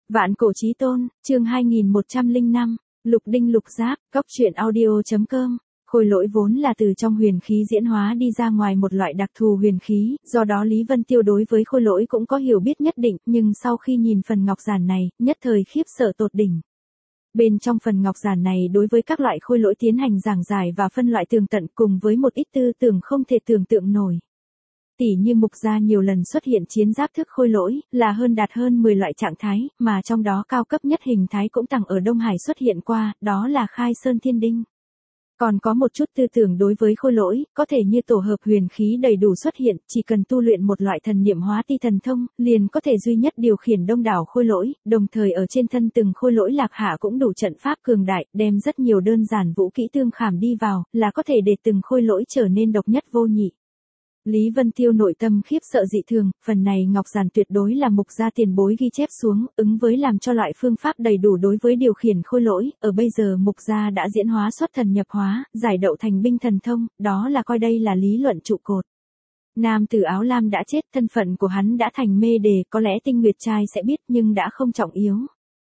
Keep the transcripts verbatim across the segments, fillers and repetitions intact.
Vạn cổ chí tôn, chương hai nghìn một trăm lẻ năm, lục đinh lục giáp, góc truyện audio.com. Khôi lỗi vốn là từ trong huyền khí diễn hóa đi ra ngoài một loại đặc thù huyền khí, do đó Lý Vân Tiêu đối với khôi lỗi cũng có hiểu biết nhất định, nhưng sau khi nhìn phần ngọc giản này, nhất thời khiếp sợ tột đỉnh. Bên trong phần ngọc giản này đối với các loại khôi lỗi tiến hành giảng giải và phân loại tường tận cùng với một ít tư tưởng không thể tưởng tượng nổi. Tỉ như mục gia nhiều lần xuất hiện chiến giáp thức khôi lỗi, là hơn đạt hơn mười loại trạng thái, mà trong đó cao cấp nhất hình thái cũng tầng ở Đông Hải xuất hiện qua, đó là Khai Sơn Thiên Đinh. Còn có một chút tư tưởng đối với khôi lỗi, có thể như tổ hợp huyền khí đầy đủ xuất hiện, chỉ cần tu luyện một loại thần niệm hóa ti thần thông, liền có thể duy nhất điều khiển đông đảo khôi lỗi, đồng thời ở trên thân từng khôi lỗi lạc hạ cũng đủ trận pháp cường đại, đem rất nhiều đơn giản vũ kỹ tương khảm đi vào, là có thể để từng khôi lỗi trở nên độc nhất vô nhị. Lý Vân Tiêu nội tâm khiếp sợ dị thường, phần này ngọc giản tuyệt đối là mục gia tiền bối ghi chép xuống, ứng với làm cho loại phương pháp đầy đủ đối với điều khiển khôi lỗi, ở bây giờ mục gia đã diễn hóa xuất thần nhập hóa, giải đậu thành binh thần thông, đó là coi đây là lý luận trụ cột. Nam tử áo lam đã chết, thân phận của hắn đã thành mê đề, có lẽ Tinh Nguyệt trai sẽ biết nhưng đã không trọng yếu.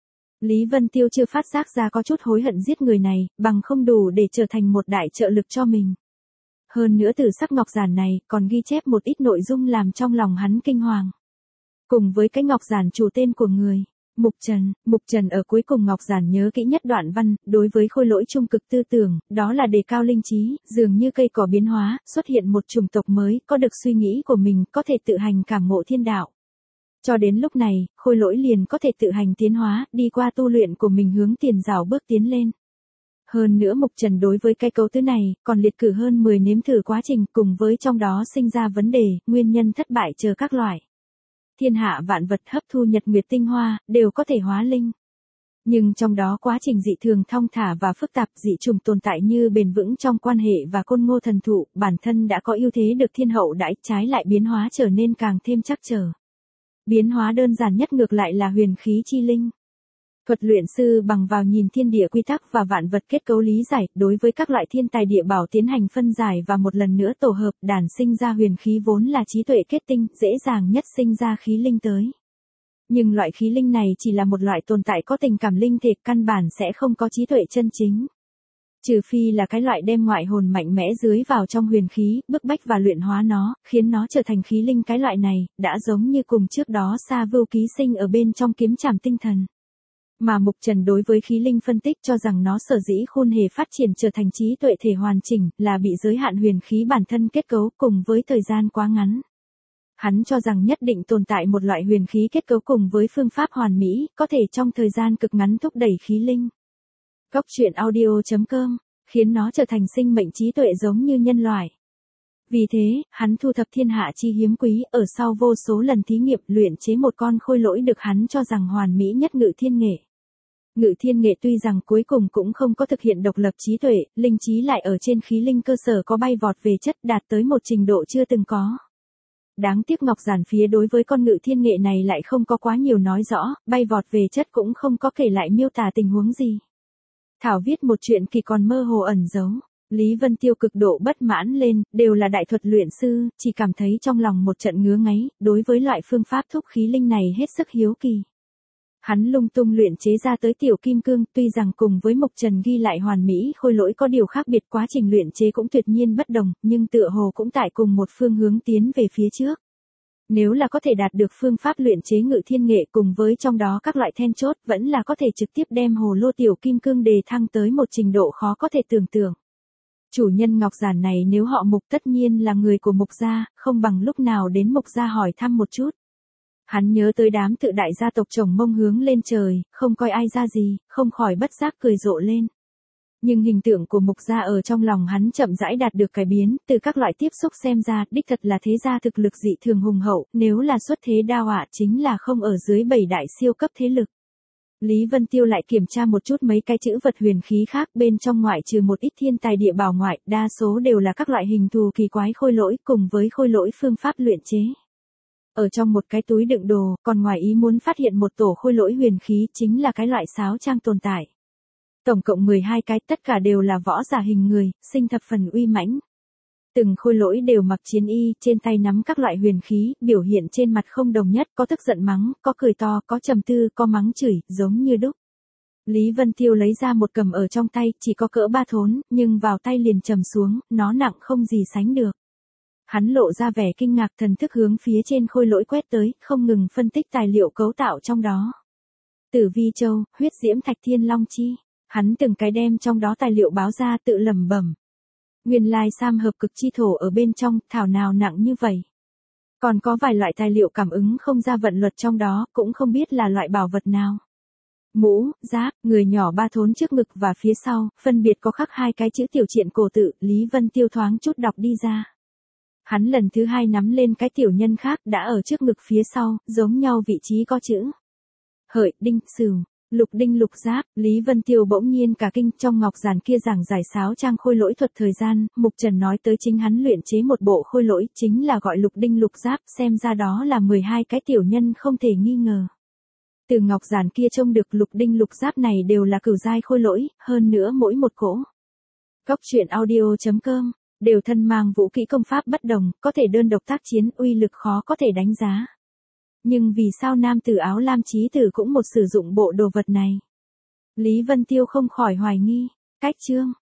Lý Vân Tiêu chưa phát giác ra có chút hối hận giết người này, bằng không đủ để trở thành một đại trợ lực cho mình. Hơn nữa từ sắc ngọc giản này, còn ghi chép một ít nội dung làm trong lòng hắn kinh hoàng. Cùng với cái ngọc giản chủ tên của người, Mục Trần, Mục Trần ở cuối cùng ngọc giản nhớ kỹ nhất đoạn văn, đối với khôi lỗi trung cực tư tưởng, đó là đề cao linh trí, dường như cây cỏ biến hóa, xuất hiện một chủng tộc mới, có được suy nghĩ của mình, có thể tự hành cảm ngộ thiên đạo. Cho đến lúc này, khôi lỗi liền có thể tự hành tiến hóa, đi qua tu luyện của mình hướng tiền rào bước tiến lên. Hơn nữa Mục Trần đối với cái cấu tứ này, còn liệt cử hơn mười nếm thử quá trình cùng với trong đó sinh ra vấn đề, nguyên nhân thất bại chờ các loại. Thiên hạ vạn vật hấp thu nhật nguyệt tinh hoa, đều có thể hóa linh. Nhưng trong đó quá trình dị thường thong thả và phức tạp dị trùng tồn tại như bền vững trong quan hệ và côn ngô thần thụ, bản thân đã có ưu thế được thiên hậu đãi, trái lại biến hóa trở nên càng thêm chắc trở. Biến hóa đơn giản nhất ngược lại là huyền khí chi linh. Thuật luyện sư bằng vào nhìn thiên địa quy tắc và vạn vật kết cấu lý giải, đối với các loại thiên tài địa bảo tiến hành phân giải và một lần nữa tổ hợp, đản sinh ra huyền khí vốn là trí tuệ kết tinh, dễ dàng nhất sinh ra khí linh tới. Nhưng loại khí linh này chỉ là một loại tồn tại có tình cảm linh thể, căn bản sẽ không có trí tuệ chân chính. Trừ phi là cái loại đem ngoại hồn mạnh mẽ dưới vào trong huyền khí, bức bách và luyện hóa nó, khiến nó trở thành khí linh, cái loại này, đã giống như cùng trước đó Sa Vưu ký sinh ở bên trong kiếm trảm tinh thần. Mà Mục Trần đối với khí linh phân tích cho rằng nó sở dĩ khôn hề phát triển trở thành trí tuệ thể hoàn chỉnh, là bị giới hạn huyền khí bản thân kết cấu cùng với thời gian quá ngắn. Hắn cho rằng nhất định tồn tại một loại huyền khí kết cấu cùng với phương pháp hoàn mỹ, có thể trong thời gian cực ngắn thúc đẩy khí linh. Góc truyện audio.com, khiến nó trở thành sinh mệnh trí tuệ giống như nhân loại. Vì thế, hắn thu thập thiên hạ chi hiếm quý, ở sau vô số lần thí nghiệm luyện chế một con khôi lỗi được hắn cho rằng hoàn mỹ nhất Ngự Thiên Nghệ. Ngự Thiên Nghệ tuy rằng cuối cùng cũng không có thực hiện độc lập trí tuệ, linh trí lại ở trên khí linh cơ sở có bay vọt về chất, đạt tới một trình độ chưa từng có. Đáng tiếc ngọc giản phía đối với con Ngự Thiên Nghệ này lại không có quá nhiều nói rõ, bay vọt về chất cũng không có kể lại miêu tả tình huống gì. Thảo viết một chuyện kỳ còn mơ hồ ẩn giấu. Lý Vân Tiêu cực độ bất mãn lên, đều là đại thuật luyện sư, chỉ cảm thấy trong lòng một trận ngứa ngáy, đối với loại phương pháp thúc khí linh này hết sức hiếu kỳ. Hắn lung tung luyện chế ra tới tiểu kim cương, tuy rằng cùng với Mục Trần ghi lại hoàn mỹ khôi lỗi có điều khác biệt, quá trình luyện chế cũng tuyệt nhiên bất đồng, nhưng tựa hồ cũng tại cùng một phương hướng tiến về phía trước. Nếu là có thể đạt được phương pháp luyện chế Ngự Thiên Nghệ cùng với trong đó các loại then chốt, vẫn là có thể trực tiếp đem hồ lô tiểu kim cương đề thăng tới một trình độ khó có thể tưởng tượng. Chủ nhân ngọc giản này nếu họ Mục tất nhiên là người của Mục gia, không bằng lúc nào đến Mục gia hỏi thăm một chút. Hắn nhớ tới đám tự đại gia tộc chồng mông hướng lên trời, không coi ai ra gì, không khỏi bất giác cười rộ lên. Nhưng hình tượng của Mục gia ở trong lòng hắn chậm rãi đạt được cải biến, từ các loại tiếp xúc xem ra, đích thật là thế gia thực lực dị thường hùng hậu, nếu là xuất thế đao ạ chính là không ở dưới bảy đại siêu cấp thế lực. Lý Vân Tiêu lại kiểm tra một chút mấy cái chữ vật huyền khí khác, bên trong ngoại trừ một ít thiên tài địa bảo ngoại, đa số đều là các loại hình thù kỳ quái khôi lỗi cùng với khôi lỗi phương pháp luyện chế. Ở trong một cái túi đựng đồ, còn ngoài ý muốn phát hiện một tổ khôi lỗi huyền khí, chính là cái loại sáo trang tồn tại. Tổng cộng mười hai cái, tất cả đều là võ giả hình người, sinh thập phần uy mãnh. Từng khôi lỗi đều mặc chiến y, trên tay nắm các loại huyền khí, biểu hiện trên mặt không đồng nhất, có tức giận mắng, có cười to, có trầm tư, có mắng chửi, giống như đúc. Lý Vân Tiêu lấy ra một cầm ở trong tay, chỉ có cỡ ba thốn, nhưng vào tay liền trầm xuống, nó nặng không gì sánh được. Hắn lộ ra vẻ kinh ngạc, thần thức hướng phía trên khôi lỗi quét tới, không ngừng phân tích tài liệu cấu tạo trong đó. Tử vi châu, huyết diễm thạch thiên long chi. Hắn từng cái đem trong đó tài liệu báo ra, tự lẩm bẩm. Nguyên lai sam hợp cực chi thổ ở bên trong, thảo nào nặng như vậy. Còn có vài loại tài liệu cảm ứng không ra vận luật trong đó, cũng không biết là loại bảo vật nào. Mũ, giáp, người nhỏ ba thốn trước ngực và phía sau, phân biệt có khắc hai cái chữ tiểu triện cổ tự, Lý Vân Tiêu thoáng chút đọc đi ra. Hắn lần thứ hai nắm lên cái tiểu nhân khác đã ở trước ngực phía sau, giống nhau vị trí có chữ. Hợi, đinh, sửu, lục đinh lục giáp, Lý Vân Tiêu bỗng nhiên cả kinh, trong ngọc giản kia giảng giải sáo trang khôi lỗi thuật thời gian, Mục Trần nói tới chính hắn luyện chế một bộ khôi lỗi, chính là gọi lục đinh lục giáp, xem ra đó là mười hai cái tiểu nhân không thể nghi ngờ. Từ ngọc giản kia trông được lục đinh lục giáp này đều là cửu giai khôi lỗi, hơn nữa mỗi một cỗ. Cóc truyện audio chấm com đều thân mang vũ kỹ công pháp bất đồng, có thể đơn độc tác chiến, uy lực khó có thể đánh giá. Nhưng vì sao nam tử áo lam chí tử cũng một sử dụng bộ đồ vật này? Lý Vân Tiêu không khỏi hoài nghi. Cách chương